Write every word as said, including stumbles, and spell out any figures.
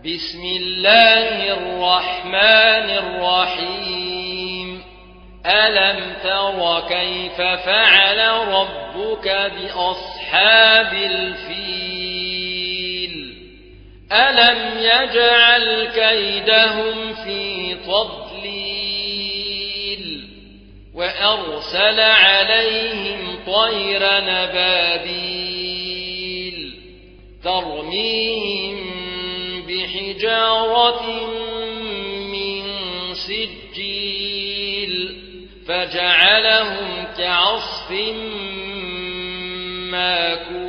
بسم الله الرحمن الرحيم ألم تر كيف فعل ربك بأصحاب الفيل ألم يجعل كيدهم في تضليل وأرسل عليهم طير نبابيل ترميهم بحجارة من سجيل فجعلهم كعصف ماكول